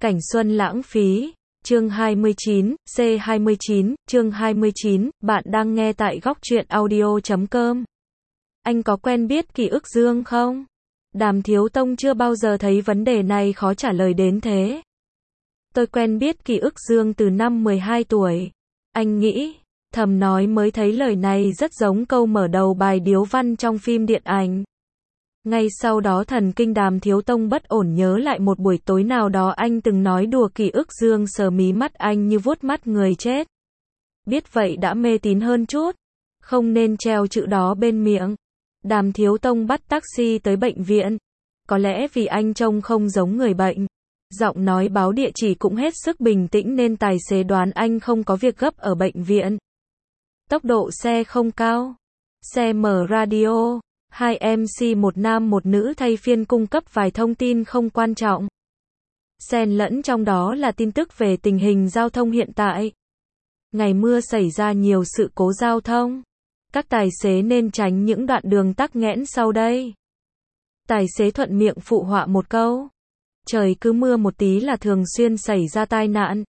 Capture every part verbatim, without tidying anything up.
Cảnh xuân lãng phí. Chương hai mươi chín, C hai mươi chín, chương hai mươi chín, bạn đang nghe tại góc truyện audio chấm com. Anh có quen biết Kỷ Ức Dương không? Đàm Thiếu Tông chưa bao giờ thấy vấn đề này khó trả lời đến thế. Tôi quen biết Kỷ Ức Dương từ năm mười hai tuổi. Anh nghĩ, thầm nói mới thấy lời này rất giống câu mở đầu bài điếu văn trong phim điện ảnh. Ngay sau đó thần kinh Đàm Thiếu Tông bất ổn nhớ lại một buổi tối nào đó anh từng nói đùa Kỷ Ức Dương sờ mí mắt anh như vuốt mắt người chết. Biết vậy đã mê tín hơn chút, không nên treo chữ đó bên miệng. Đàm Thiếu Tông bắt taxi tới bệnh viện. Có lẽ vì anh trông không giống người bệnh, giọng nói báo địa chỉ cũng hết sức bình tĩnh nên tài xế đoán anh không có việc gấp ở bệnh viện. Tốc độ xe không cao. Xe mở radio. Hai em xê một nam một nữ thay phiên cung cấp vài thông tin không quan trọng. Xen lẫn trong đó là tin tức về tình hình giao thông hiện tại. Ngày mưa xảy ra nhiều sự cố giao thông. Các tài xế nên tránh những đoạn đường tắc nghẽn sau đây. Tài xế thuận miệng phụ họa một câu. Trời cứ mưa một tí là thường xuyên xảy ra tai nạn.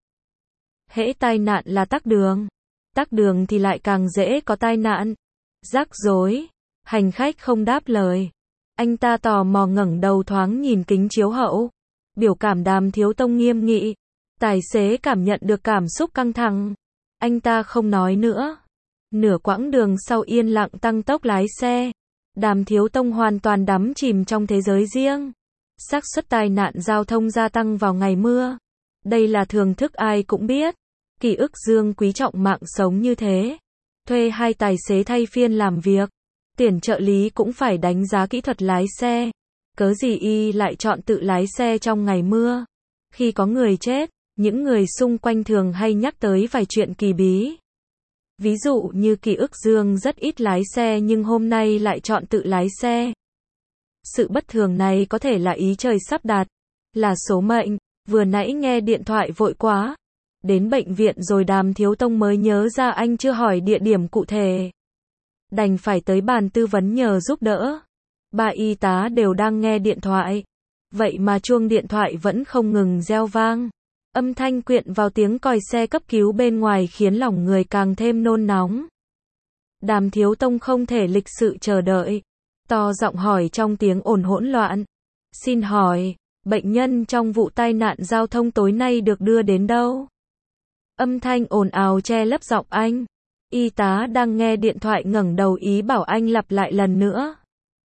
Hễ tai nạn là tắc đường. Tắc đường thì lại càng dễ có tai nạn. Rắc rối. Hành khách không đáp lời. Anh ta tò mò ngẩng đầu thoáng nhìn kính chiếu hậu. Biểu cảm Đàm Thiếu Tông nghiêm nghị. Tài xế cảm nhận được cảm xúc căng thẳng. Anh ta không nói nữa. Nửa quãng đường sau yên lặng tăng tốc lái xe. Đàm Thiếu Tông hoàn toàn đắm chìm trong thế giới riêng. Xác suất tai nạn giao thông gia tăng vào ngày mưa. Đây là thường thức ai cũng biết. Kỷ Ức Dương quý trọng mạng sống như thế. Thuê hai tài xế thay phiên làm việc. Tiền trợ lý cũng phải đánh giá kỹ thuật lái xe. Cớ gì y lại chọn tự lái xe trong ngày mưa. Khi có người chết, những người xung quanh thường hay nhắc tới vài chuyện kỳ bí. Ví dụ như Kỷ Ức Dương rất ít lái xe nhưng hôm nay lại chọn tự lái xe. Sự bất thường này có thể là ý trời sắp đặt, là số mệnh. Vừa nãy nghe điện thoại vội quá. Đến bệnh viện rồi Đàm Thiếu Tông mới nhớ ra anh chưa hỏi địa điểm cụ thể. Đành phải tới bàn tư vấn nhờ giúp đỡ. Ba y tá đều đang nghe điện thoại. Vậy mà chuông điện thoại vẫn không ngừng reo vang. Âm thanh quyện vào tiếng còi xe cấp cứu bên ngoài khiến lòng người càng thêm nôn nóng. Đàm Thiếu Tông không thể lịch sự chờ đợi. To giọng hỏi trong tiếng ồn hỗn loạn. Xin hỏi, bệnh nhân trong vụ tai nạn giao thông tối nay được đưa đến đâu? Âm thanh ồn ào che lấp giọng anh. Y tá đang nghe điện thoại ngẩng đầu ý bảo anh lặp lại lần nữa.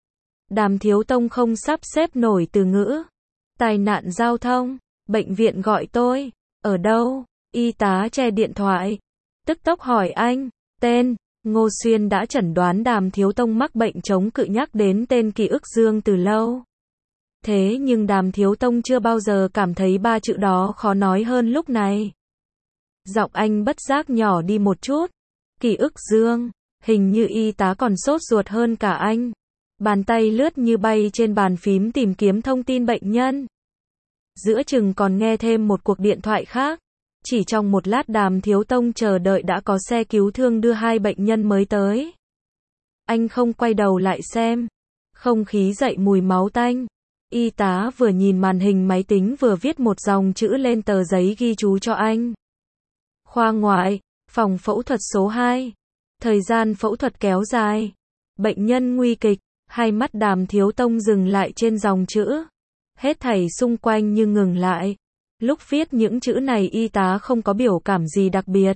Đàm Thiếu Tông không sắp xếp nổi từ ngữ. Tai nạn giao thông, bệnh viện gọi tôi, ở đâu? Y tá che điện thoại, tức tốc hỏi anh, tên. Ngô Xuyên đã chẩn đoán Đàm Thiếu Tông mắc bệnh chống cự nhắc đến tên Kỷ Ức Dương từ lâu. Thế nhưng Đàm Thiếu Tông chưa bao giờ cảm thấy ba chữ đó khó nói hơn lúc này. Giọng anh bất giác nhỏ đi một chút. Kỷ Ức Dương, hình như y tá còn sốt ruột hơn cả anh. Bàn tay lướt như bay trên bàn phím tìm kiếm thông tin bệnh nhân. Giữa chừng còn nghe thêm một cuộc điện thoại khác. Chỉ trong một lát Đàm Thiếu Tông chờ đợi đã có xe cứu thương đưa hai bệnh nhân mới tới. Anh không quay đầu lại xem. Không khí dậy mùi máu tanh. Y tá vừa nhìn màn hình máy tính vừa viết một dòng chữ lên tờ giấy ghi chú cho anh. Khoa ngoại, phòng phẫu thuật số hai. Thời gian phẫu thuật kéo dài. Bệnh nhân nguy kịch. Hai mắt Đàm Thiếu Tông dừng lại trên dòng chữ. Hết thảy xung quanh như ngừng lại. Lúc viết những chữ này y tá không có biểu cảm gì đặc biệt.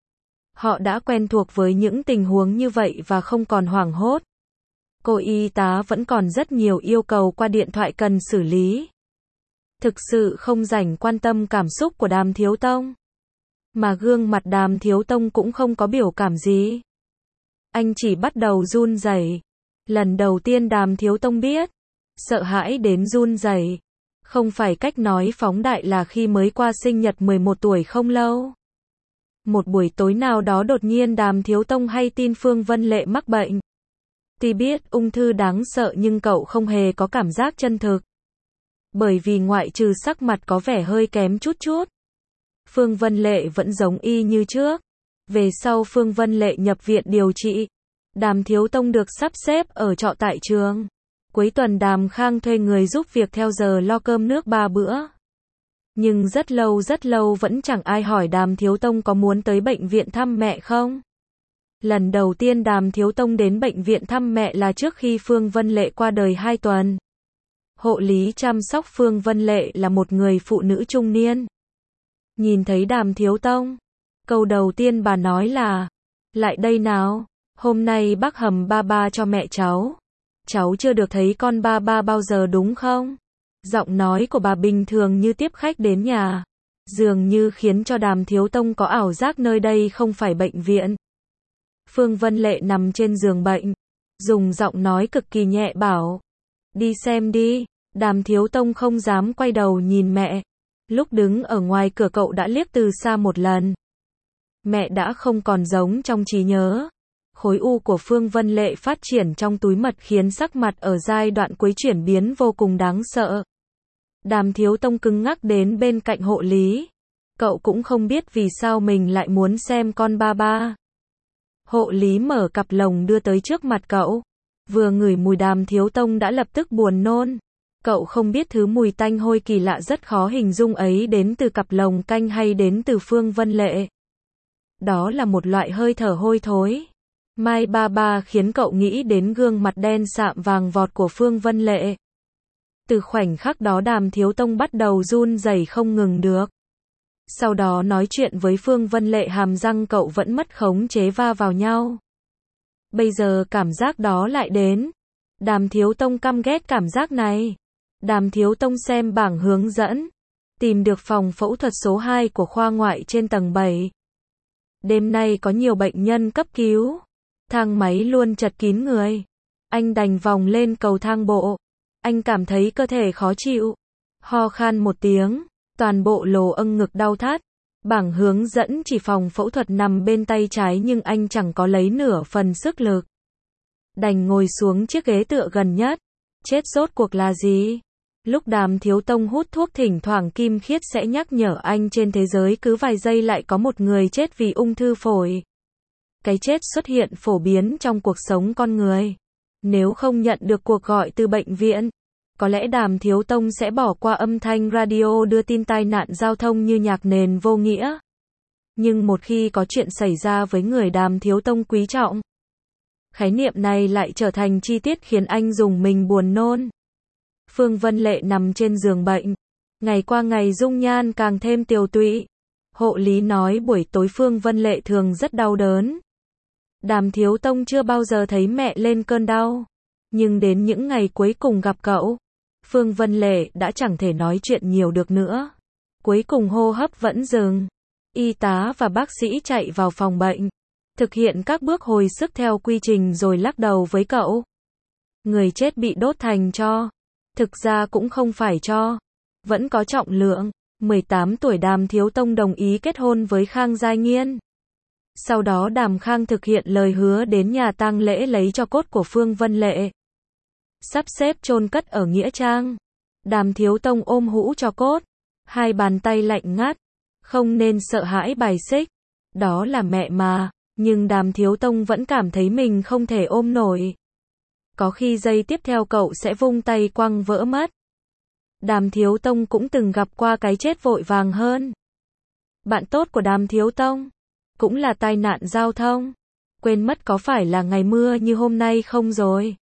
Họ đã quen thuộc với những tình huống như vậy và không còn hoảng hốt. Cô y tá vẫn còn rất nhiều yêu cầu qua điện thoại cần xử lý. Thực sự không rảnh quan tâm cảm xúc của Đàm Thiếu Tông. Mà gương mặt Đàm Thiếu Tông cũng không có biểu cảm gì. Anh chỉ bắt đầu run rẩy. Lần đầu tiên Đàm Thiếu Tông biết. Sợ hãi đến run rẩy. Không phải cách nói phóng đại là khi mới qua sinh nhật mười một tuổi không lâu. Một buổi tối nào đó đột nhiên Đàm Thiếu Tông hay tin Phương Vân Lệ mắc bệnh. Tuy biết ung thư đáng sợ nhưng cậu không hề có cảm giác chân thực. Bởi vì ngoại trừ sắc mặt có vẻ hơi kém chút chút. Phương Vân Lệ vẫn giống y như trước. Về sau Phương Vân Lệ nhập viện điều trị. Đàm Thiếu Tông được sắp xếp ở trọ tại trường. Cuối tuần Đàm Khang thuê người giúp việc theo giờ lo cơm nước ba bữa. Nhưng rất lâu rất lâu vẫn chẳng ai hỏi Đàm Thiếu Tông có muốn tới bệnh viện thăm mẹ không. Lần đầu tiên Đàm Thiếu Tông đến bệnh viện thăm mẹ là trước khi Phương Vân Lệ qua đời hai tuần. Hộ lý chăm sóc Phương Vân Lệ là một người phụ nữ trung niên. Nhìn thấy Đàm Thiếu Tông, câu đầu tiên bà nói là, lại đây nào, hôm nay bác hầm ba ba cho mẹ cháu. Cháu chưa được thấy con ba ba bao giờ đúng không? Giọng nói của bà bình thường như tiếp khách đến nhà, dường như khiến cho Đàm Thiếu Tông có ảo giác nơi đây không phải bệnh viện. Phương Vân Lệ nằm trên giường bệnh, dùng giọng nói cực kỳ nhẹ bảo, đi xem đi. Đàm Thiếu Tông không dám quay đầu nhìn mẹ. Lúc đứng ở ngoài cửa cậu đã liếc từ xa một lần. Mẹ đã không còn giống trong trí nhớ. Khối u của Phương Vân Lệ phát triển trong túi mật khiến sắc mặt ở giai đoạn cuối chuyển biến vô cùng đáng sợ. Đàm Thiếu Tông cứng ngắc đến bên cạnh hộ lý. Cậu cũng không biết vì sao mình lại muốn xem con ba ba. Hộ lý mở cặp lồng đưa tới trước mặt cậu. Vừa ngửi mùi Đàm Thiếu Tông đã lập tức buồn nôn. Cậu không biết thứ mùi tanh hôi kỳ lạ rất khó hình dung ấy đến từ cặp lồng canh hay đến từ Phương Vân Lệ. Đó là một loại hơi thở hôi thối. Mai ba ba khiến cậu nghĩ đến gương mặt đen sạm vàng vọt của Phương Vân Lệ. Từ khoảnh khắc đó Đàm Thiếu Tông bắt đầu run rẩy không ngừng được. Sau đó nói chuyện với Phương Vân Lệ hàm răng cậu vẫn mất khống chế va vào nhau. Bây giờ cảm giác đó lại đến. Đàm Thiếu Tông căm ghét cảm giác này. Đàm Thiếu Tông xem bảng hướng dẫn. Tìm được phòng phẫu thuật số hai của khoa ngoại trên tầng bảy. Đêm nay có nhiều bệnh nhân cấp cứu. Thang máy luôn chật kín người. Anh đành vòng lên cầu thang bộ. Anh cảm thấy cơ thể khó chịu. Ho khan một tiếng. Toàn bộ lồ âng ngực đau thắt. Bảng hướng dẫn chỉ phòng phẫu thuật nằm bên tay trái nhưng anh chẳng có lấy nửa phần sức lực. Đành ngồi xuống chiếc ghế tựa gần nhất. Chết rốt cuộc là gì? Lúc Đàm Thiếu Tông hút thuốc thỉnh thoảng Kim Khiết sẽ nhắc nhở anh trên thế giới cứ vài giây lại có một người chết vì ung thư phổi. Cái chết xuất hiện phổ biến trong cuộc sống con người. Nếu không nhận được cuộc gọi từ bệnh viện, có lẽ Đàm Thiếu Tông sẽ bỏ qua âm thanh radio đưa tin tai nạn giao thông như nhạc nền vô nghĩa. Nhưng một khi có chuyện xảy ra với người Đàm Thiếu Tông quý trọng, khái niệm này lại trở thành chi tiết khiến anh dùng mình buồn nôn. Phương Vân Lệ nằm trên giường bệnh. Ngày qua ngày dung nhan càng thêm tiều tụy. Hộ lý nói buổi tối Phương Vân Lệ thường rất đau đớn. Đàm Thiếu Tông chưa bao giờ thấy mẹ lên cơn đau. Nhưng đến những ngày cuối cùng gặp cậu, Phương Vân Lệ đã chẳng thể nói chuyện nhiều được nữa. Cuối cùng hô hấp vẫn dừng. Y tá và bác sĩ chạy vào phòng bệnh, thực hiện các bước hồi sức theo quy trình rồi lắc đầu với cậu. Người chết bị đốt thành tro. Thực ra cũng không phải tro. Vẫn có trọng lượng. mười tám tuổi Đàm Thiếu Tông đồng ý kết hôn với Khang Giai Nghiên. Sau đó Đàm Khang thực hiện lời hứa đến nhà tang lễ lấy tro cốt của Phương Vân Lệ. Sắp xếp chôn cất ở nghĩa trang. Đàm Thiếu Tông ôm hũ tro cốt. Hai bàn tay lạnh ngắt. Không nên sợ hãi bài xích. Đó là mẹ mà. Nhưng Đàm Thiếu Tông vẫn cảm thấy mình không thể ôm nổi. Có khi giây tiếp theo cậu sẽ vung tay quăng vỡ mất. Đàm Thiếu Tông cũng từng gặp qua cái chết vội vàng hơn. Bạn tốt của Đàm Thiếu Tông cũng là tai nạn giao thông. Quên mất có phải là ngày mưa như hôm nay không rồi.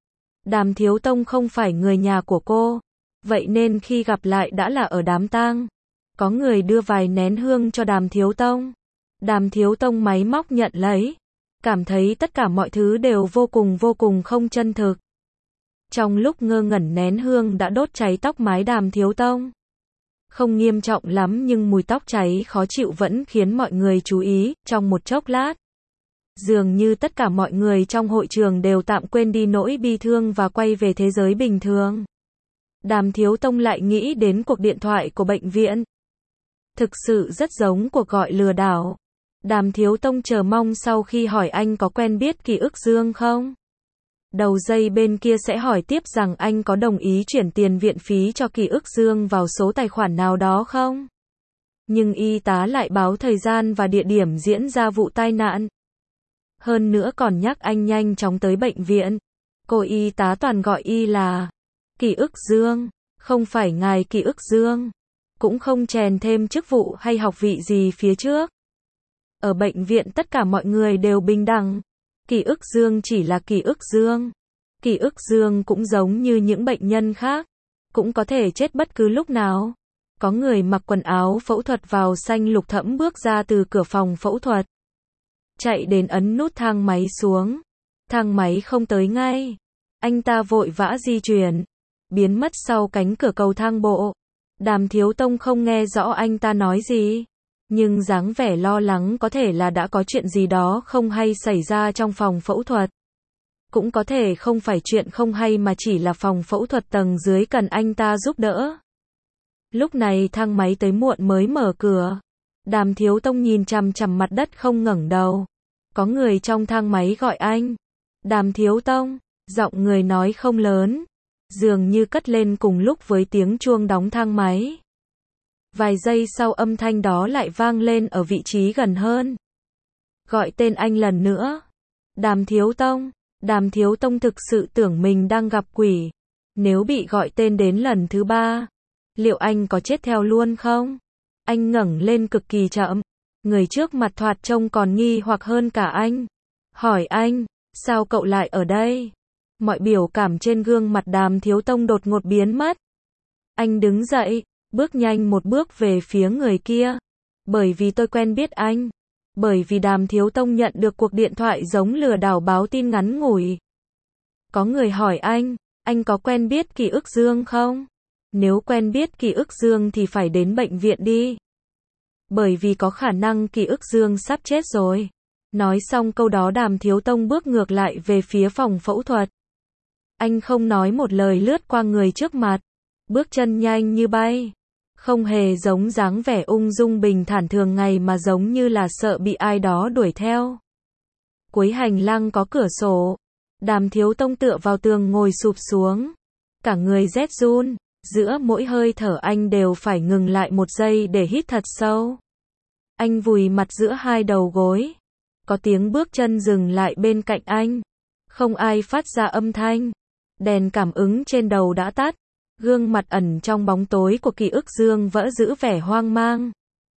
Đàm Thiếu Tông không phải người nhà của cô. Vậy nên khi gặp lại đã là ở đám tang. Có người đưa vài nén hương cho Đàm Thiếu Tông. Đàm Thiếu Tông máy móc nhận lấy. Cảm thấy tất cả mọi thứ đều vô cùng vô cùng không chân thực. Trong lúc ngơ ngẩn nén hương đã đốt cháy tóc mái Đàm Thiếu Tông. Không nghiêm trọng lắm nhưng mùi tóc cháy khó chịu vẫn khiến mọi người chú ý. Trong một chốc lát, dường như tất cả mọi người trong hội trường đều tạm quên đi nỗi bi thương và quay về thế giới bình thường. Đàm Thiếu Tông lại nghĩ đến cuộc điện thoại của bệnh viện. Thực sự rất giống cuộc gọi lừa đảo. Đàm Thiếu Tông chờ mong sau khi hỏi anh có quen biết Kỳ Ức Dương không? Đầu dây bên kia sẽ hỏi tiếp rằng anh có đồng ý chuyển tiền viện phí cho Kỳ Ức Dương vào số tài khoản nào đó không? Nhưng y tá lại báo thời gian và địa điểm diễn ra vụ tai nạn. Hơn nữa còn nhắc anh nhanh chóng tới bệnh viện. Cô y tá toàn gọi y là Kỳ Ức Dương, không phải ngài Kỳ Ức Dương. cũng không chèn thêm chức vụ hay học vị gì phía trước. Ở bệnh viện tất cả mọi người đều bình đẳng. Kỷ ức dương chỉ là kỷ ức dương. Kỷ ức dương cũng giống như những bệnh nhân khác, cũng có thể chết bất cứ lúc nào. Có người mặc quần áo phẫu thuật vào xanh lục thẫm bước ra từ cửa phòng phẫu thuật. Chạy đến ấn nút thang máy xuống. Thang máy không tới ngay. Anh ta vội vã di chuyển, biến mất sau cánh cửa cầu thang bộ. Đàm Thiếu Tông không nghe rõ anh ta nói gì, nhưng dáng vẻ lo lắng có thể là đã có chuyện gì đó không hay xảy ra trong phòng phẫu thuật. Cũng có thể không phải chuyện không hay mà chỉ là phòng phẫu thuật tầng dưới cần anh ta giúp đỡ. Lúc này thang máy tới muộn mới mở cửa. Đàm Thiếu Tông nhìn chằm chằm mặt đất không ngẩng đầu. Có người trong thang máy gọi anh. Đàm Thiếu Tông, giọng người nói không lớn, dường như cất lên cùng lúc với tiếng chuông đóng thang máy. Vài giây sau âm thanh đó lại vang lên ở vị trí gần hơn. Gọi tên anh lần nữa. Đàm Thiếu Tông. Đàm Thiếu Tông thực sự tưởng mình đang gặp quỷ. Nếu bị gọi tên đến lần thứ ba, liệu anh có chết theo luôn không? Anh ngẩng lên cực kỳ chậm. Người trước mặt thoạt trông còn nghi hoặc hơn cả anh. Hỏi anh, sao cậu lại ở đây? Mọi biểu cảm trên gương mặt Đàm Thiếu Tông đột ngột biến mất. Anh đứng dậy, bước nhanh một bước về phía người kia. Bởi vì tôi quen biết anh. Bởi vì Đàm Thiếu Tông nhận được cuộc điện thoại giống lừa đảo báo tin ngắn ngủi. Có người hỏi anh, anh có quen biết Kỷ Ức Dương không? Nếu quen biết Kỷ Ức Dương thì phải đến bệnh viện đi. Bởi vì có khả năng Kỷ Ức Dương sắp chết rồi. Nói xong câu đó Đàm Thiếu Tông bước ngược lại về phía phòng phẫu thuật. Anh không nói một lời lướt qua người trước mặt. Bước chân nhanh như bay. Không hề giống dáng vẻ ung dung bình thản thường ngày mà giống như là sợ bị ai đó đuổi theo. Cuối hành lang có cửa sổ. Đàm Thiếu Tông tựa vào tường ngồi sụp xuống. Cả người rét run. Giữa mỗi hơi thở anh đều phải ngừng lại một giây để hít thật sâu. Anh vùi mặt giữa hai đầu gối. Có tiếng bước chân dừng lại bên cạnh anh. Không ai phát ra âm thanh. Đèn cảm ứng trên đầu đã tắt. Gương mặt ẩn trong bóng tối của Kỷ Ức Dương vỡ giữ vẻ hoang mang.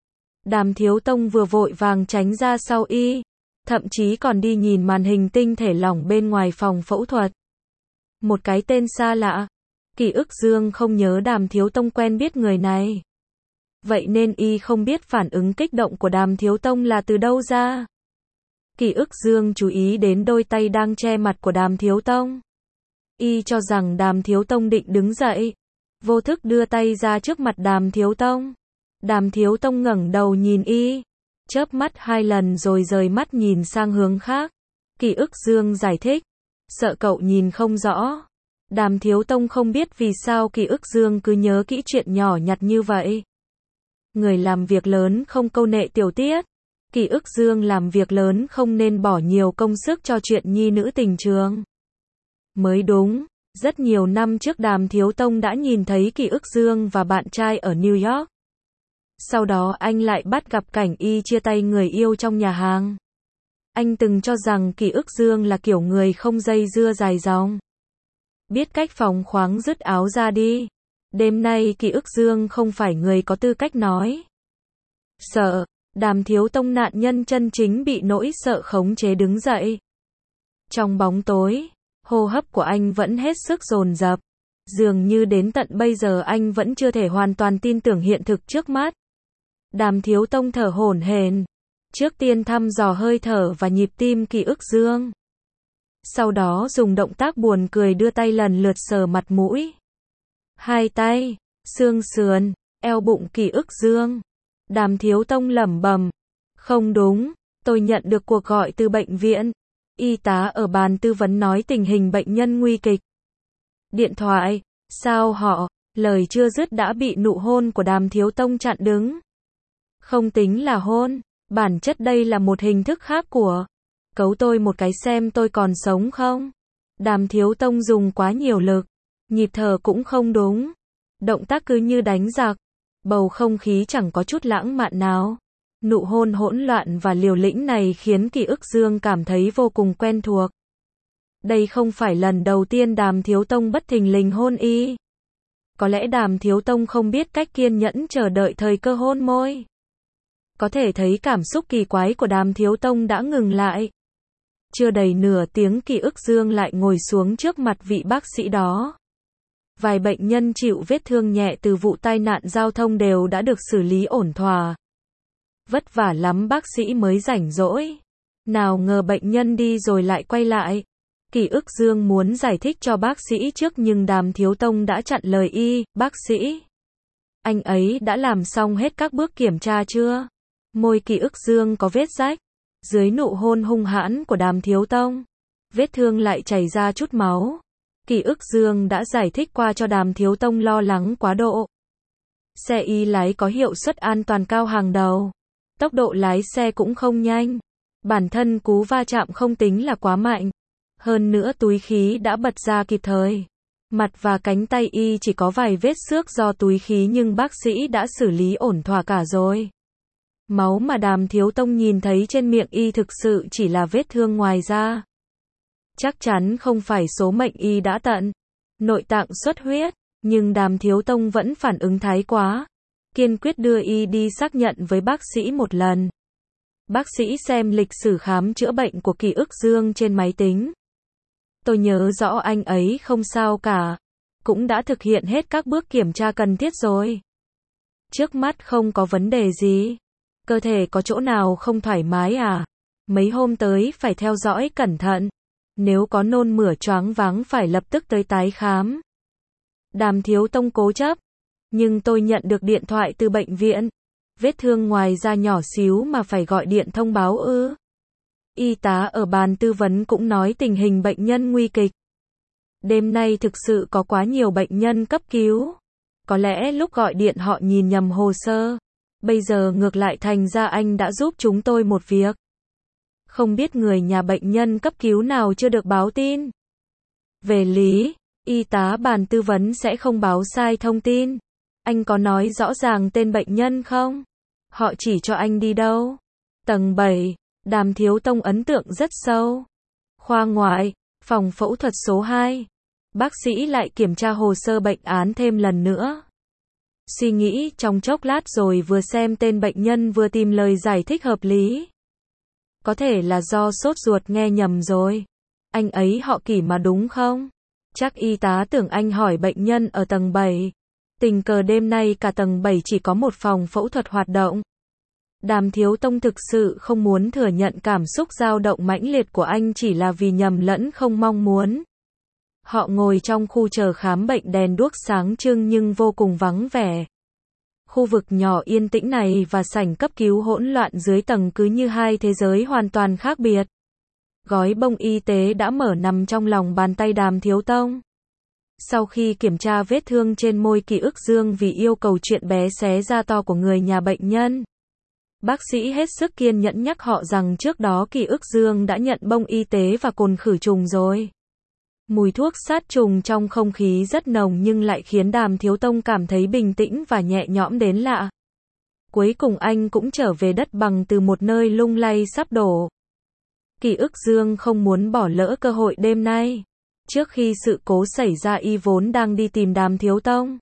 Đàm Thiếu Tông vừa vội vàng tránh ra sau y. Thậm chí còn đi nhìn màn hình tinh thể lỏng bên ngoài phòng phẫu thuật. Một cái tên xa lạ. Kỷ Ức Dương không nhớ Đàm Thiếu Tông quen biết người này. Vậy nên y không biết phản ứng kích động của Đàm Thiếu Tông là từ đâu ra. Kỷ Ức Dương chú ý đến đôi tay đang che mặt của Đàm Thiếu Tông. Y cho rằng Đàm Thiếu Tông định đứng dậy. Vô thức đưa tay ra trước mặt Đàm Thiếu Tông. Đàm Thiếu Tông ngẩng đầu nhìn y. Chớp mắt hai lần rồi rời mắt nhìn sang hướng khác. Kỷ Ức Dương giải thích. Sợ cậu nhìn không rõ. Đàm Thiếu Tông không biết vì sao Kỷ Ức Dương cứ nhớ kỹ chuyện nhỏ nhặt như vậy. Người làm việc lớn không câu nệ tiểu tiết. Kỷ Ức Dương làm việc lớn không nên bỏ nhiều công sức cho chuyện nhi nữ tình trường. Mới đúng, rất nhiều năm trước Đàm Thiếu Tông đã nhìn thấy Kỷ Ức Dương và bạn trai ở New York. Sau đó anh lại bắt gặp cảnh y chia tay người yêu trong nhà hàng. Anh từng cho rằng Kỷ Ức Dương là kiểu người không dây dưa dài dòng. Biết cách phóng khoáng dứt áo ra đi. Đêm nay Kỷ Ức Dương không phải người có tư cách nói. Sợ, Đàm Thiếu Tông nạn nhân chân chính bị nỗi sợ khống chế đứng dậy. Trong bóng tối, hô hấp của anh vẫn hết sức dồn dập. Dường như đến tận bây giờ anh vẫn chưa thể hoàn toàn tin tưởng hiện thực trước mắt. Đàm Thiếu Tông thở hổn hển. Trước tiên thăm dò hơi thở và nhịp tim Kỷ Ức Dương. Sau đó dùng động tác buồn cười đưa tay lần lượt sờ mặt mũi. Hai tay, xương sườn, eo bụng Kỷ Ức Dương. Đàm Thiếu Tông lẩm bẩm. Không đúng, tôi nhận được cuộc gọi từ bệnh viện. Y tá ở bàn tư vấn nói tình hình bệnh nhân nguy kịch. Điện thoại, sao họ, lời chưa dứt đã bị nụ hôn của Đàm Thiếu Tông chặn đứng. Không tính là hôn, bản chất đây là một hình thức khác của cấu tôi một cái xem tôi còn sống không. Đàm Thiếu Tông dùng quá nhiều lực, nhịp thở cũng không đúng. Động tác cứ như đánh giặc, bầu không khí chẳng có chút lãng mạn nào. Nụ hôn hỗn loạn và liều lĩnh này khiến Kỷ Ức Dương cảm thấy vô cùng quen thuộc. Đây không phải lần đầu tiên Đàm Thiếu Tông bất thình lình hôn y. Có lẽ Đàm Thiếu Tông không biết cách kiên nhẫn chờ đợi thời cơ hôn môi. Có thể thấy cảm xúc kỳ quái của Đàm Thiếu Tông đã ngừng lại. Chưa đầy nửa tiếng Kỷ Ức Dương lại ngồi xuống trước mặt vị bác sĩ đó. Vài bệnh nhân chịu vết thương nhẹ từ vụ tai nạn giao thông đều đã được xử lý ổn thỏa. Vất vả lắm bác sĩ mới rảnh rỗi. Nào ngờ bệnh nhân đi rồi lại quay lại. Kỷ Ức Dương muốn giải thích cho bác sĩ trước nhưng Đàm Thiếu Tông đã chặn lời y, bác sĩ. Anh ấy đã làm xong hết các bước kiểm tra chưa? Môi Kỷ Ức Dương có vết rách. Dưới nụ hôn hung hãn của Đàm Thiếu Tông, vết thương lại chảy ra chút máu. Kỷ Ức Dương đã giải thích qua cho Đàm Thiếu Tông lo lắng quá độ. Xe y lái có hiệu suất an toàn cao hàng đầu. Tốc độ lái xe cũng không nhanh. Bản thân cú va chạm không tính là quá mạnh. Hơn nữa túi khí đã bật ra kịp thời. Mặt và cánh tay y chỉ có vài vết xước do túi khí nhưng bác sĩ đã xử lý ổn thỏa cả rồi. Máu mà Đàm Thiếu Tông nhìn thấy trên miệng y thực sự chỉ là vết thương ngoài da. Chắc chắn không phải số mệnh y đã tận. Nội tạng xuất huyết. Nhưng Đàm Thiếu Tông vẫn phản ứng thái quá. Kiên quyết đưa y đi xác nhận với bác sĩ một lần. Bác sĩ xem lịch sử khám chữa bệnh của Kỷ Ức Dương trên máy tính. Tôi nhớ rõ anh ấy không sao cả. Cũng đã thực hiện hết các bước kiểm tra cần thiết rồi. Trước mắt không có vấn đề gì. Cơ thể có chỗ nào không thoải mái à? Mấy hôm tới phải theo dõi cẩn thận. Nếu có nôn mửa choáng váng phải lập tức tới tái khám. Đàm Thiếu Tông cố chấp. Nhưng tôi nhận được điện thoại từ bệnh viện. Vết thương ngoài da nhỏ xíu mà phải gọi điện thông báo ư? Y tá ở bàn tư vấn cũng nói tình hình bệnh nhân nguy kịch. Đêm nay thực sự có quá nhiều bệnh nhân cấp cứu. Có lẽ lúc gọi điện họ nhìn nhầm hồ sơ. Bây giờ ngược lại thành ra anh đã giúp chúng tôi một việc. Không biết người nhà bệnh nhân cấp cứu nào chưa được báo tin. Về lý, y tá bàn tư vấn sẽ không báo sai thông tin. Anh có nói rõ ràng tên bệnh nhân không? Họ chỉ cho anh đi đâu? Tầng bảy, Đàm Thiếu Tông ấn tượng rất sâu. Khoa ngoại, phòng phẫu thuật số hai. Bác sĩ lại kiểm tra hồ sơ bệnh án thêm lần nữa. Suy nghĩ trong chốc lát rồi vừa xem tên bệnh nhân vừa tìm lời giải thích hợp lý. Có thể là do sốt ruột nghe nhầm rồi. Anh ấy họ Kỷ mà đúng không? Chắc y tá tưởng anh hỏi bệnh nhân ở tầng bảy. Tình cờ đêm nay cả tầng bảy chỉ có một phòng phẫu thuật hoạt động. Đàm Thiếu Tông thực sự không muốn thừa nhận cảm xúc dao động mãnh liệt của anh chỉ là vì nhầm lẫn không mong muốn. Họ ngồi trong khu chờ khám bệnh đèn đuốc sáng trưng nhưng vô cùng vắng vẻ. Khu vực nhỏ yên tĩnh này và sảnh cấp cứu hỗn loạn dưới tầng cứ như hai thế giới hoàn toàn khác biệt. Gói bông y tế đã mở nằm trong lòng bàn tay Đàm Thiếu Tông. Sau khi kiểm tra vết thương trên môi Kỷ Ức Dương vì yêu cầu chuyện bé xé da to của người nhà bệnh nhân, bác sĩ hết sức kiên nhẫn nhắc họ rằng trước đó Kỷ Ức Dương đã nhận bông y tế và cồn khử trùng rồi. Mùi thuốc sát trùng trong không khí rất nồng nhưng lại khiến Đàm Thiếu Tông cảm thấy bình tĩnh và nhẹ nhõm đến lạ. Cuối cùng anh cũng trở về đất bằng từ một nơi lung lay sắp đổ. Kỷ Ức Dương không muốn bỏ lỡ cơ hội đêm nay. Trước khi sự cố xảy ra y vốn đang đi tìm Đàm Thiếu Tông.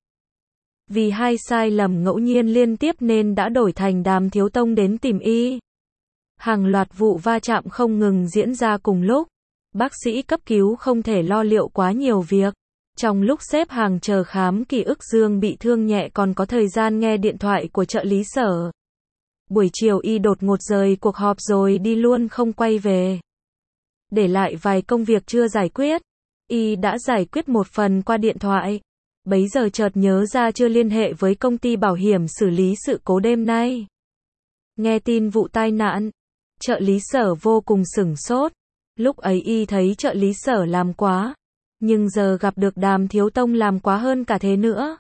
Vì hai sai lầm ngẫu nhiên liên tiếp nên đã đổi thành Đàm Thiếu Tông đến tìm y. Hàng loạt vụ va chạm không ngừng diễn ra cùng lúc. Bác sĩ cấp cứu không thể lo liệu quá nhiều việc. Trong lúc xếp hàng chờ khám Kỷ Ức Dương bị thương nhẹ còn có thời gian nghe điện thoại của trợ lý Sở. Buổi chiều y đột ngột rời cuộc họp rồi đi luôn không quay về. Để lại vài công việc chưa giải quyết. Y đã giải quyết một phần qua điện thoại. Bấy giờ chợt nhớ ra chưa liên hệ với công ty bảo hiểm xử lý sự cố đêm nay. Nghe tin vụ tai nạn, trợ lý Sở vô cùng sửng sốt. Lúc ấy y thấy trợ lý Sở làm quá. Nhưng giờ gặp được Đàm Thiếu Tông làm quá hơn cả thế nữa.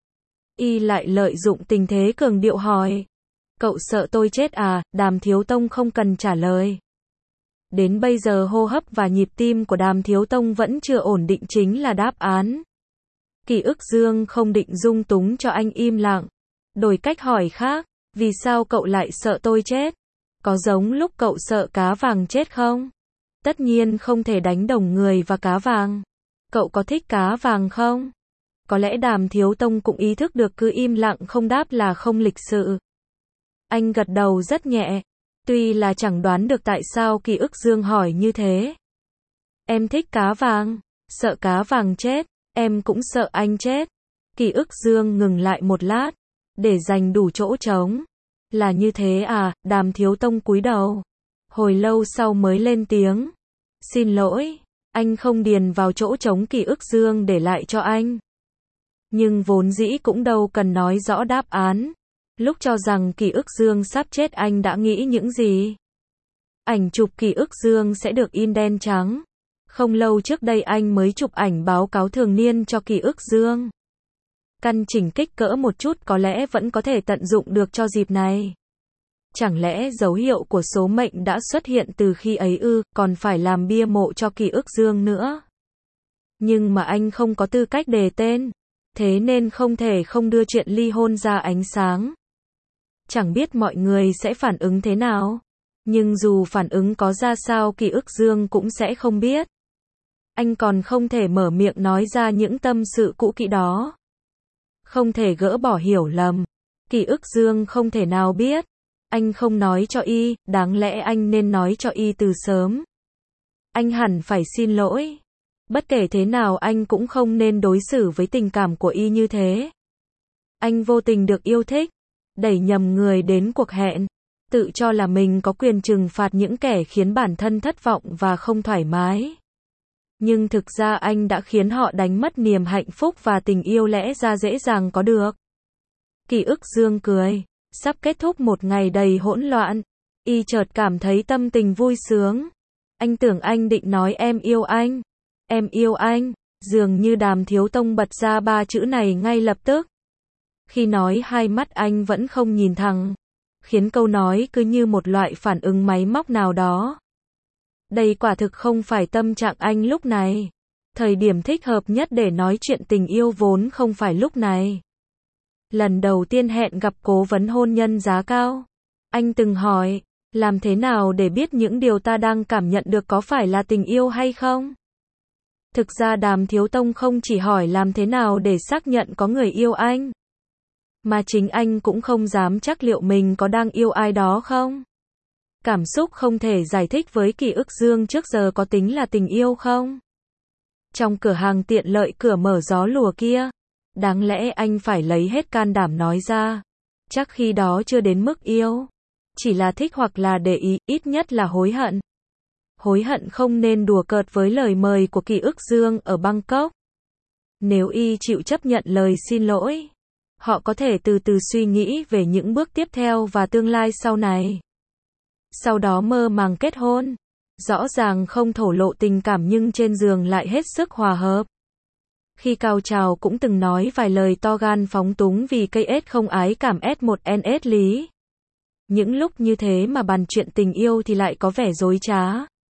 Y lại lợi dụng tình thế cường điệu hỏi. Cậu sợ tôi chết à? Đàm Thiếu Tông không cần trả lời. Đến bây giờ hô hấp và nhịp tim của Đàm Thiếu Tông vẫn chưa ổn định chính là đáp án. Kỷ Ức Dương không định dung túng cho anh im lặng. Đổi cách hỏi khác. Vì sao cậu lại sợ tôi chết? Có giống lúc cậu sợ cá vàng chết không? Tất nhiên không thể đánh đồng người và cá vàng. Cậu có thích cá vàng không? Có lẽ Đàm Thiếu Tông cũng ý thức được cứ im lặng không đáp là không lịch sự. Anh gật đầu rất nhẹ. Tuy là chẳng đoán được tại sao Kỳ Ức Dương hỏi như thế. Em thích cá vàng. Sợ cá vàng chết. Em cũng sợ anh chết. Kỳ Ức Dương ngừng lại một lát. Để dành đủ chỗ trống. Là như thế à, Đàm Thiếu Tông cúi đầu. Hồi lâu sau mới lên tiếng. Xin lỗi, anh không điền vào chỗ trống Kỳ Ức Dương để lại cho anh. Nhưng vốn dĩ cũng đâu cần nói rõ đáp án. Lúc cho rằng Kỳ Ức Dương sắp chết anh đã nghĩ những gì? Ảnh chụp Kỳ Ức Dương sẽ được in đen trắng. Không lâu trước đây anh mới chụp ảnh báo cáo thường niên cho Kỳ Ức Dương. Căn chỉnh kích cỡ một chút có lẽ vẫn có thể tận dụng được cho dịp này. Chẳng lẽ dấu hiệu của số mệnh đã xuất hiện từ khi ấy ư, còn phải làm bia mộ cho Kỳ Ức Dương nữa. Nhưng mà anh không có tư cách đề tên. Thế nên không thể không đưa chuyện ly hôn ra ánh sáng. Chẳng biết mọi người sẽ phản ứng thế nào. Nhưng dù phản ứng có ra sao Kỳ Ức Dương cũng sẽ không biết. Anh còn không thể mở miệng nói ra những tâm sự cũ kỹ đó. Không thể gỡ bỏ hiểu lầm. Kỳ Ức Dương không thể nào biết. Anh không nói cho y, đáng lẽ anh nên nói cho y từ sớm. Anh hẳn phải xin lỗi. Bất kể thế nào anh cũng không nên đối xử với tình cảm của y như thế. Anh vô tình được yêu thích, đẩy nhầm người đến cuộc hẹn, tự cho là mình có quyền trừng phạt những kẻ khiến bản thân thất vọng và không thoải mái. Nhưng thực ra anh đã khiến họ đánh mất niềm hạnh phúc và tình yêu lẽ ra dễ dàng có được. Kỳ Ức Dương cười, sắp kết thúc một ngày đầy hỗn loạn, y chợt cảm thấy tâm tình vui sướng. Anh tưởng anh định nói em yêu anh. Em yêu anh, dường như Đàm Thiếu Tông bật ra ba chữ này ngay lập tức. Khi nói hai mắt anh vẫn không nhìn thẳng, khiến câu nói cứ như một loại phản ứng máy móc nào đó. Đây quả thực không phải tâm trạng anh lúc này. Thời điểm thích hợp nhất để nói chuyện tình yêu vốn không phải lúc này. Lần đầu tiên hẹn gặp cố vấn hôn nhân giá cao, anh từng hỏi, làm thế nào để biết những điều ta đang cảm nhận được có phải là tình yêu hay không? Thực ra Đàm Thiếu Tông không chỉ hỏi làm thế nào để xác nhận có người yêu anh, mà chính anh cũng không dám chắc liệu mình có đang yêu ai đó không. Cảm xúc không thể giải thích với Kỳ Ức Dương trước giờ có tính là tình yêu không? Trong cửa hàng tiện lợi cửa mở gió lùa kia, đáng lẽ anh phải lấy hết can đảm nói ra. Chắc khi đó chưa đến mức yêu, chỉ là thích hoặc là để ý, ít nhất là hối hận. Hối hận không nên đùa cợt với lời mời của Kỳ Ức Dương ở Bangkok. Nếu y chịu chấp nhận lời xin lỗi, họ có thể từ từ suy nghĩ về những bước tiếp theo và tương lai sau này. Sau đó mơ màng kết hôn. Rõ ràng không thổ lộ tình cảm nhưng trên giường lại hết sức hòa hợp. Khi cao trào cũng từng nói vài lời to gan phóng túng vì cây ét không ái cảm S một N S lý. Những lúc như thế mà bàn chuyện tình yêu thì lại có vẻ dối trá.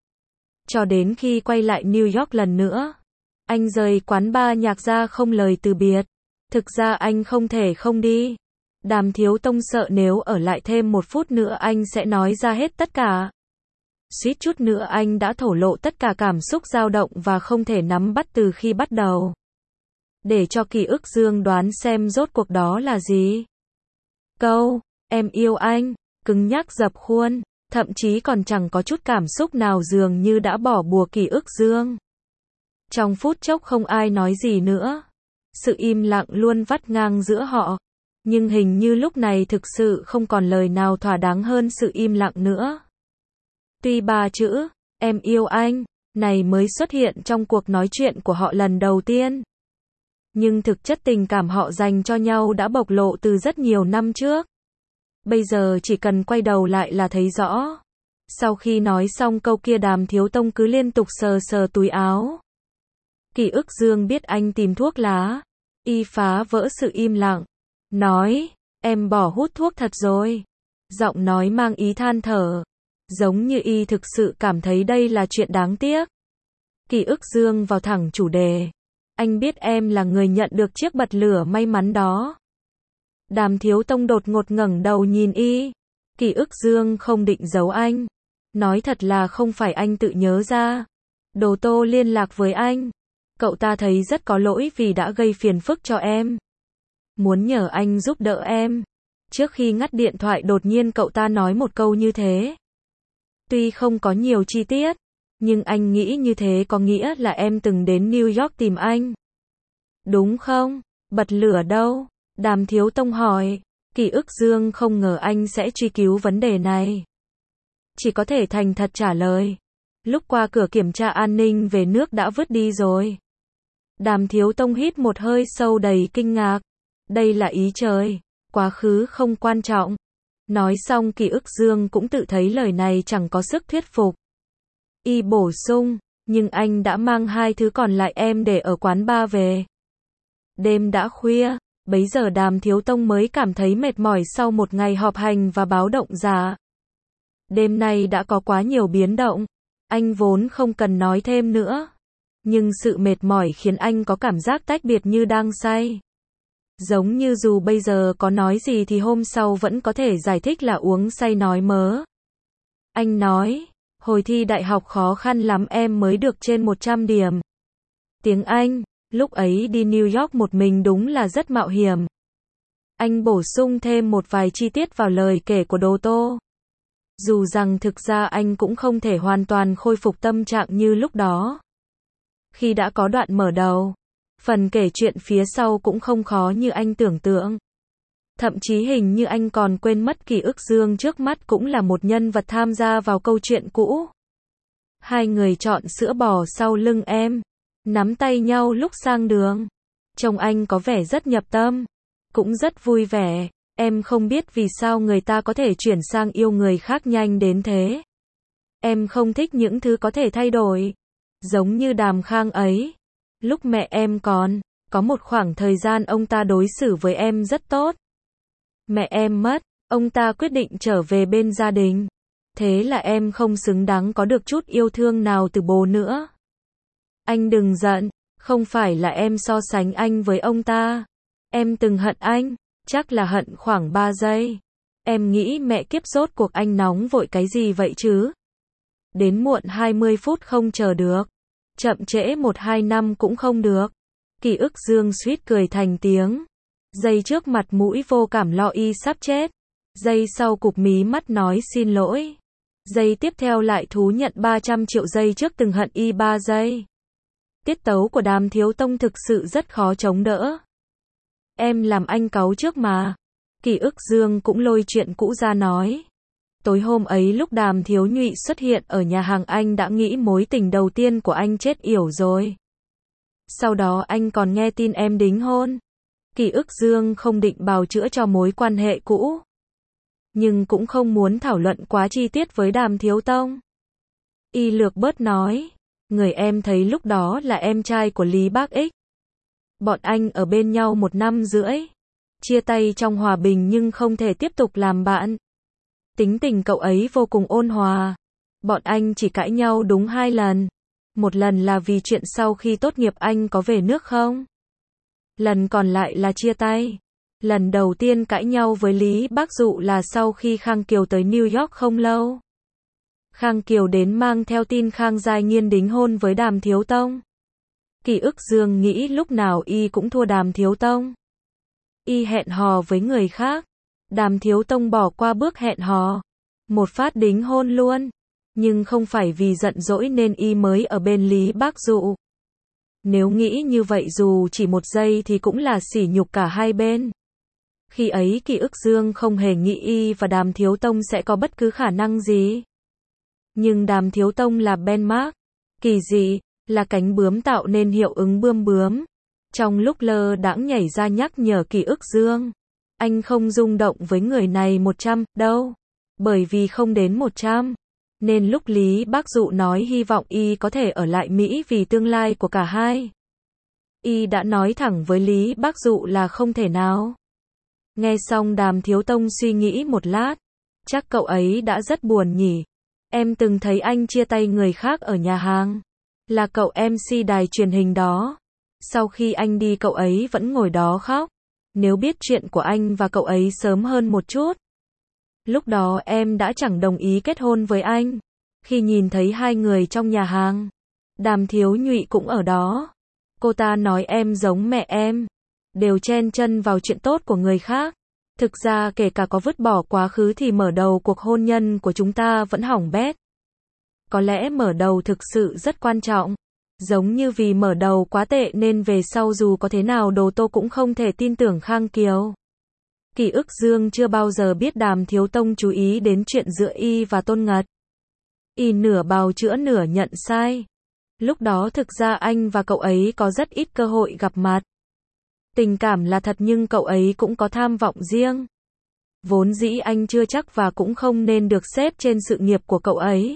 Cho đến khi quay lại New York lần nữa, anh rời quán bar nhạc ra không lời từ biệt. Thực ra anh không thể không đi. Đàm Thiếu Tông sợ nếu ở lại thêm một phút nữa anh sẽ nói ra hết tất cả. Suýt chút nữa anh đã thổ lộ tất cả cảm xúc dao động và không thể nắm bắt từ khi bắt đầu. Để cho Kỳ Ức Dương đoán xem rốt cuộc đó là gì. Câu, em yêu anh, cứng nhắc dập khuôn, thậm chí còn chẳng có chút cảm xúc nào dường như đã bỏ bùa Kỳ Ức Dương. Trong phút chốc không ai nói gì nữa. Sự im lặng luôn vắt ngang giữa họ. Nhưng hình như lúc này thực sự không còn lời nào thỏa đáng hơn sự im lặng nữa. Tuy ba chữ, em yêu anh, này mới xuất hiện trong cuộc nói chuyện của họ lần đầu tiên. Nhưng thực chất tình cảm họ dành cho nhau đã bộc lộ từ rất nhiều năm trước. Bây giờ chỉ cần quay đầu lại là thấy rõ. Sau khi nói xong câu kia Đàm Thiếu Tông cứ liên tục sờ sờ túi áo. Kỳ Ức Dương biết anh tìm thuốc lá. Y phá vỡ sự im lặng. Nói, em bỏ hút thuốc thật rồi. Giọng nói mang ý than thở. Giống như y thực sự cảm thấy đây là chuyện đáng tiếc. Kỳ Ức Dương vào thẳng chủ đề. Anh biết em là người nhận được chiếc bật lửa may mắn đó. Đàm Thiếu Tông đột ngột ngẩng đầu nhìn y. Kỳ Ức Dương không định giấu anh. Nói thật là không phải anh tự nhớ ra. Đồ Tô liên lạc với anh. Cậu ta thấy rất có lỗi vì đã gây phiền phức cho em. Muốn nhờ anh giúp đỡ em. Trước khi ngắt điện thoại đột nhiên cậu ta nói một câu như thế. Tuy không có nhiều chi tiết, nhưng anh nghĩ như thế có nghĩa là em từng đến New York tìm anh. Đúng không? Bật lửa đâu? Đàm Thiếu Tông hỏi. Kỷ ức Dương không ngờ anh sẽ truy cứu vấn đề này. Chỉ có thể thành thật trả lời. Lúc qua cửa kiểm tra an ninh về nước đã vứt đi rồi. Đàm Thiếu Tông hít một hơi sâu đầy kinh ngạc. Đây là ý trời. Quá khứ không quan trọng. Nói xong Kỷ ức Dương cũng tự thấy lời này chẳng có sức thuyết phục. Y bổ sung, nhưng anh đã mang hai thứ còn lại em để ở quán bar về. Đêm đã khuya, bấy giờ Đàm Thiếu Tông mới cảm thấy mệt mỏi sau một ngày họp hành và báo động giả. Đêm nay đã có quá nhiều biến động, anh vốn không cần nói thêm nữa. Nhưng sự mệt mỏi khiến anh có cảm giác tách biệt như đang say. Giống như dù bây giờ có nói gì thì hôm sau vẫn có thể giải thích là uống say nói mớ. Anh nói, hồi thi đại học khó khăn lắm em mới được trên một trăm điểm. Tiếng Anh, lúc ấy đi New York một mình đúng là rất mạo hiểm. Anh bổ sung thêm một vài chi tiết vào lời kể của Đô Tô. Dù rằng thực ra anh cũng không thể hoàn toàn khôi phục tâm trạng như lúc đó. Khi đã có đoạn mở đầu, phần kể chuyện phía sau cũng không khó như anh tưởng tượng. Thậm chí hình như anh còn quên mất Kỷ ức Dương trước mắt cũng là một nhân vật tham gia vào câu chuyện cũ. Hai người chọn sữa bò sau lưng em, nắm tay nhau lúc sang đường. Trông anh có vẻ rất nhập tâm, cũng rất vui vẻ. Em không biết vì sao người ta có thể chuyển sang yêu người khác nhanh đến thế. Em không thích những thứ có thể thay đổi. Giống như Đàm Khang ấy. Lúc mẹ em còn, có một khoảng thời gian ông ta đối xử với em rất tốt. Mẹ em mất, ông ta quyết định trở về bên gia đình. Thế là em không xứng đáng có được chút yêu thương nào từ bố nữa. Anh đừng giận, không phải là em so sánh anh với ông ta. Em từng hận anh, chắc là hận khoảng ba giây. Em nghĩ mẹ kiếp rốt cuộc anh nóng vội cái gì vậy chứ? Đến muộn hai mươi phút không chờ được. Chậm trễ một hai năm cũng không được. Kỷ ức Dương suýt cười thành tiếng. Giây trước mặt mũi vô cảm lo y sắp chết. Giây sau cụp mí mắt nói xin lỗi. Giây tiếp theo lại thú nhận ba trăm triệu giây trước từng hận y ba giây. Tiết tấu của Đàm Thiếu Tông thực sự rất khó chống đỡ. Em làm anh cáu trước mà. Kỷ ức Dương cũng lôi chuyện cũ ra nói. Tối hôm ấy lúc Đàm Thiếu Nhụy xuất hiện ở nhà hàng anh đã nghĩ mối tình đầu tiên của anh chết yểu rồi. Sau đó anh còn nghe tin em đính hôn. Kỷ ức Dương không định bào chữa cho mối quan hệ cũ. Nhưng cũng không muốn thảo luận quá chi tiết với Đàm Thiếu Tông. Y lược bớt nói. Người em thấy lúc đó là em trai của Lý Bác Ích. Bọn anh ở bên nhau một năm rưỡi. Chia tay trong hòa bình nhưng không thể tiếp tục làm bạn. Tính tình cậu ấy vô cùng ôn hòa. Bọn anh chỉ cãi nhau đúng hai lần. Một lần là vì chuyện sau khi tốt nghiệp anh có về nước không? Lần còn lại là chia tay. Lần đầu tiên cãi nhau với Lý Bác Dụ là sau khi Khang Kiều tới New York không lâu. Khang Kiều đến mang theo tin Khang Giai Nghiên đính hôn với Đàm Thiếu Tông. Kỷ ức Dương nghĩ lúc nào y cũng thua Đàm Thiếu Tông. Y hẹn hò với người khác. Đàm Thiếu Tông bỏ qua bước hẹn hò. Một phát đính hôn luôn. Nhưng không phải vì giận dỗi nên y mới ở bên Lý Bác Dụ. Nếu nghĩ như vậy dù chỉ một giây thì cũng là sỉ nhục cả hai bên. Khi ấy Kỷ ức Dương không hề nghĩ y và Đàm Thiếu Tông sẽ có bất cứ khả năng gì. Nhưng Đàm Thiếu Tông là benchmark. Kỳ dị, là cánh bướm tạo nên hiệu ứng bươm bướm. Trong lúc lơ đãng nhảy ra nhắc nhở Kỷ ức Dương. Anh không rung động với người này một trăm, đâu. Bởi vì không đến một trăm. Nên lúc Lý Bác Dụ nói hy vọng y có thể ở lại Mỹ vì tương lai của cả hai. Y đã nói thẳng với Lý Bác Dụ là không thể nào. Nghe xong Đàm Thiếu Tông suy nghĩ một lát. Chắc cậu ấy đã rất buồn nhỉ. Em từng thấy anh chia tay người khác ở nhà hàng. Là cậu em xê đài truyền hình đó. Sau khi anh đi cậu ấy vẫn ngồi đó khóc. Nếu biết chuyện của anh và cậu ấy sớm hơn một chút. Lúc đó em đã chẳng đồng ý kết hôn với anh. Khi nhìn thấy hai người trong nhà hàng. Đàm Thiếu Nhụy cũng ở đó. Cô ta nói em giống mẹ em, đều chen chân vào chuyện tốt của người khác. Thực ra kể cả có vứt bỏ quá khứ thì mở đầu cuộc hôn nhân của chúng ta vẫn hỏng bét. Có lẽ mở đầu thực sự rất quan trọng. Giống như vì mở đầu quá tệ nên về sau dù có thế nào Đồ Tô cũng không thể tin tưởng Khang Kiều. Kỷ Ức Dương chưa bao giờ biết Đàm Thiếu Tông chú ý đến chuyện giữa y và Tôn Ngật. Y nửa bào chữa nửa nhận sai. Lúc đó thực ra anh và cậu ấy có rất ít cơ hội gặp mặt. Tình cảm là thật nhưng cậu ấy cũng có tham vọng riêng. Vốn dĩ anh chưa chắc và cũng không nên được xếp trên sự nghiệp của cậu ấy.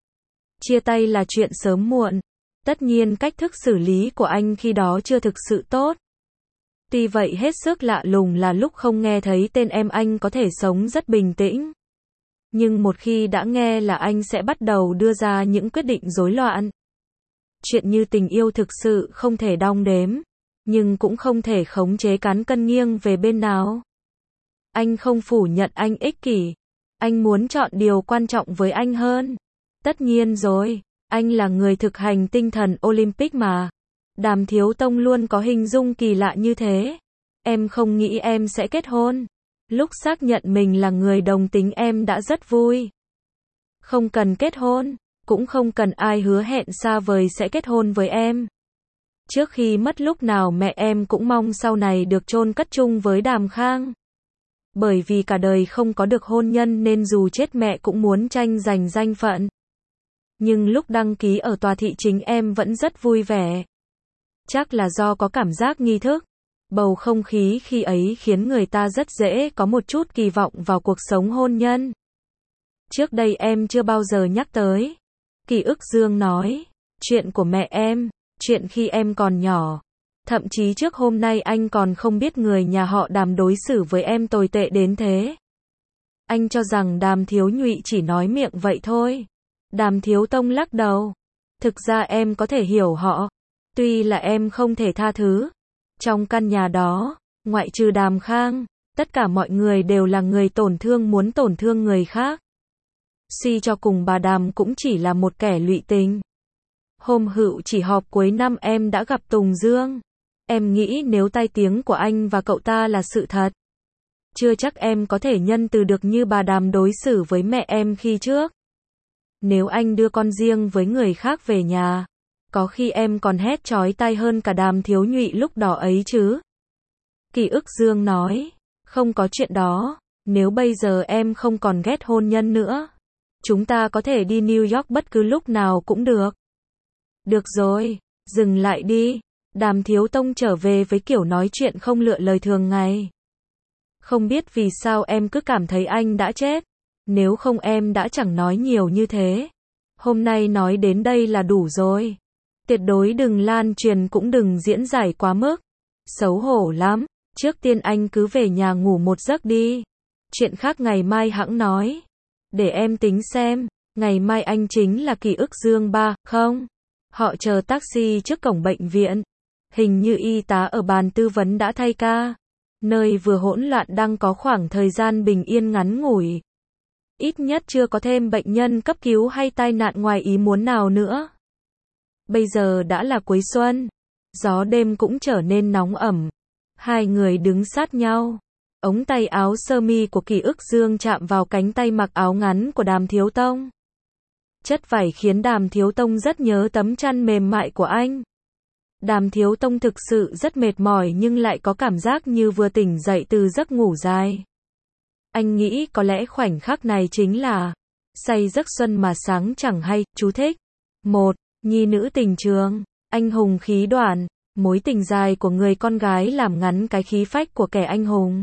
Chia tay là chuyện sớm muộn. Tất nhiên cách thức xử lý của anh khi đó chưa thực sự tốt. Tuy vậy hết sức lạ lùng là lúc không nghe thấy tên em anh có thể sống rất bình tĩnh. Nhưng một khi đã nghe là anh sẽ bắt đầu đưa ra những quyết định rối loạn. Chuyện như tình yêu thực sự không thể đong đếm, nhưng cũng không thể khống chế cán cân nghiêng về bên nào. Anh không phủ nhận anh ích kỷ. Anh muốn chọn điều quan trọng với anh hơn. Tất nhiên rồi, anh là người thực hành tinh thần Olympic mà. Đàm Thiếu Tông luôn có hình dung kỳ lạ như thế. Em không nghĩ em sẽ kết hôn. Lúc xác nhận mình là người đồng tính em đã rất vui. Không cần kết hôn, cũng không cần ai hứa hẹn xa vời sẽ kết hôn với em. Trước khi mất lúc nào mẹ em cũng mong sau này được chôn cất chung với Đàm Khang. Bởi vì cả đời không có được hôn nhân nên dù chết mẹ cũng muốn tranh giành danh phận. Nhưng lúc đăng ký ở tòa thị chính em vẫn rất vui vẻ. Chắc là do có cảm giác nghi thức. Bầu không khí khi ấy khiến người ta rất dễ có một chút kỳ vọng vào cuộc sống hôn nhân. Trước đây em chưa bao giờ nhắc tới. Kỷ Ức Dương nói. Chuyện của mẹ em, chuyện khi em còn nhỏ. Thậm chí trước hôm nay anh còn không biết người nhà họ Đàm đối xử với em tồi tệ đến thế. Anh cho rằng Đàm Thiếu Nhụy chỉ nói miệng vậy thôi. Đàm Thiếu Tông lắc đầu. Thực ra em có thể hiểu họ. Tuy là em không thể tha thứ. Trong căn nhà đó, ngoại trừ Đàm Khang, tất cả mọi người đều là người tổn thương muốn tổn thương người khác. Suy cho cùng bà Đàm cũng chỉ là một kẻ lụy tình. Hôm Hựu chỉ họp cuối năm em đã gặp Tùng Dương. Em nghĩ nếu tai tiếng của anh và cậu ta là sự thật, chưa chắc em có thể nhân từ được như bà Đàm đối xử với mẹ em khi trước. Nếu anh đưa con riêng với người khác về nhà, có khi em còn hét chói tai hơn cả Đàm Thiếu Nhụy lúc đó ấy chứ. Kỷ Ức Dương nói, không có chuyện đó, nếu bây giờ em không còn ghét hôn nhân nữa, chúng ta có thể đi New York bất cứ lúc nào cũng được. Được rồi, dừng lại đi. Đàm Thiếu Tông trở về với kiểu nói chuyện không lựa lời thường ngày. Không biết vì sao em cứ cảm thấy anh đã chết. Nếu không em đã chẳng nói nhiều như thế. Hôm nay nói đến đây là đủ rồi. Tuyệt đối đừng lan truyền cũng đừng diễn giải quá mức. Xấu hổ lắm. Trước tiên anh cứ về nhà ngủ một giấc đi. Chuyện khác ngày mai hẵng nói. Để em tính xem. Ngày mai anh chính là Kỷ Ức Dương ba, không? Họ chờ taxi trước cổng bệnh viện. Hình như y tá ở bàn tư vấn đã thay ca. Nơi vừa hỗn loạn đang có khoảng thời gian bình yên ngắn ngủi. Ít nhất chưa có thêm bệnh nhân cấp cứu hay tai nạn ngoài ý muốn nào nữa. Bây giờ đã là cuối xuân. Gió đêm cũng trở nên nóng ẩm. Hai người đứng sát nhau. Ống tay áo sơ mi của Kỷ Ức Dương chạm vào cánh tay mặc áo ngắn của Đàm Thiếu Tông. Chất vải khiến Đàm Thiếu Tông rất nhớ tấm chăn mềm mại của anh. Đàm Thiếu Tông thực sự rất mệt mỏi nhưng lại có cảm giác như vừa tỉnh dậy từ giấc ngủ dài. Anh nghĩ có lẽ khoảnh khắc này chính là say giấc xuân mà sáng chẳng hay. Chú thích. một. Nhi nữ tình trường, anh hùng khí đoạn, mối tình dài của người con gái làm ngắn cái khí phách của kẻ anh hùng.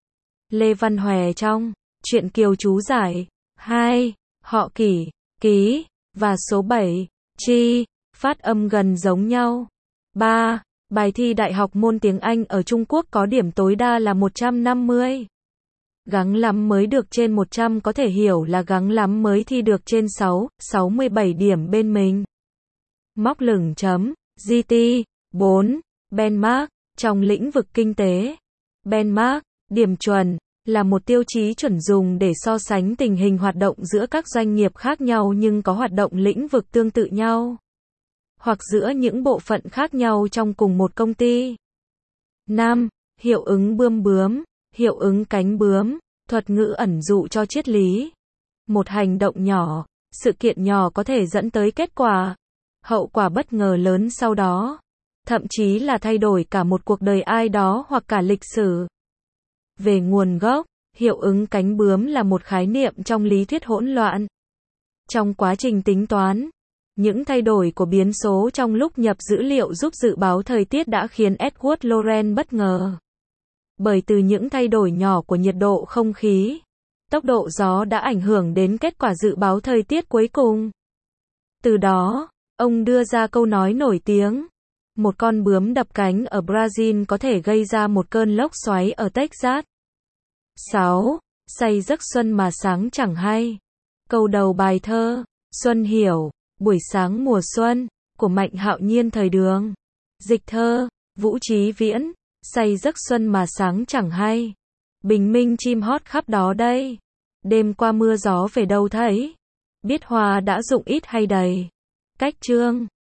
Lê Văn Hòe trong Chuyện Kiều Chú Giải. hai. Họ Kỷ, ký, và số bảy, chi, phát âm gần giống nhau. ba. Bài thi đại học môn tiếng Anh ở Trung Quốc có điểm tối đa là một trăm năm mươi. Gắng lắm mới được trên một trăm có thể hiểu là gắng lắm mới thi được trên sáu, sáu mươi bảy điểm bên mình. Móc lửng chấm, giê tê, bốn, benchmark, trong lĩnh vực kinh tế. Benchmark, điểm chuẩn, là một tiêu chí chuẩn dùng để so sánh tình hình hoạt động giữa các doanh nghiệp khác nhau nhưng có hoạt động lĩnh vực tương tự nhau. hoặc giữa những bộ phận khác nhau trong cùng một công ty. năm. Hiệu ứng bươm bướm, hiệu ứng cánh bướm, thuật ngữ ẩn dụ cho triết lý. Một hành động nhỏ, sự kiện nhỏ có thể dẫn tới kết quả, hậu quả bất ngờ lớn sau đó, thậm chí là thay đổi cả một cuộc đời ai đó hoặc cả lịch sử. Về nguồn gốc, hiệu ứng cánh bướm là một khái niệm trong lý thuyết hỗn loạn. Trong quá trình tính toán, những thay đổi của biến số trong lúc nhập dữ liệu giúp dự báo thời tiết đã khiến Edward Lorenz bất ngờ. Bởi từ những thay đổi nhỏ của nhiệt độ không khí, tốc độ gió đã ảnh hưởng đến kết quả dự báo thời tiết cuối cùng. Từ đó, ông đưa ra câu nói nổi tiếng: một con bướm đập cánh ở Brazil có thể gây ra một cơn lốc xoáy ở Texas. sáu. Say giấc xuân mà sáng chẳng hay. Câu đầu bài thơ Xuân Hiểu, buổi sáng mùa xuân, của Mạnh Hạo Nhiên thời Đường. Dịch thơ Vũ Chí Viễn. Say giấc xuân mà sáng chẳng hay. Bình minh chim hót khắp đó đây. Đêm qua mưa gió về đâu thấy. Biết hoa đã rụng ít hay đầy. Cách chương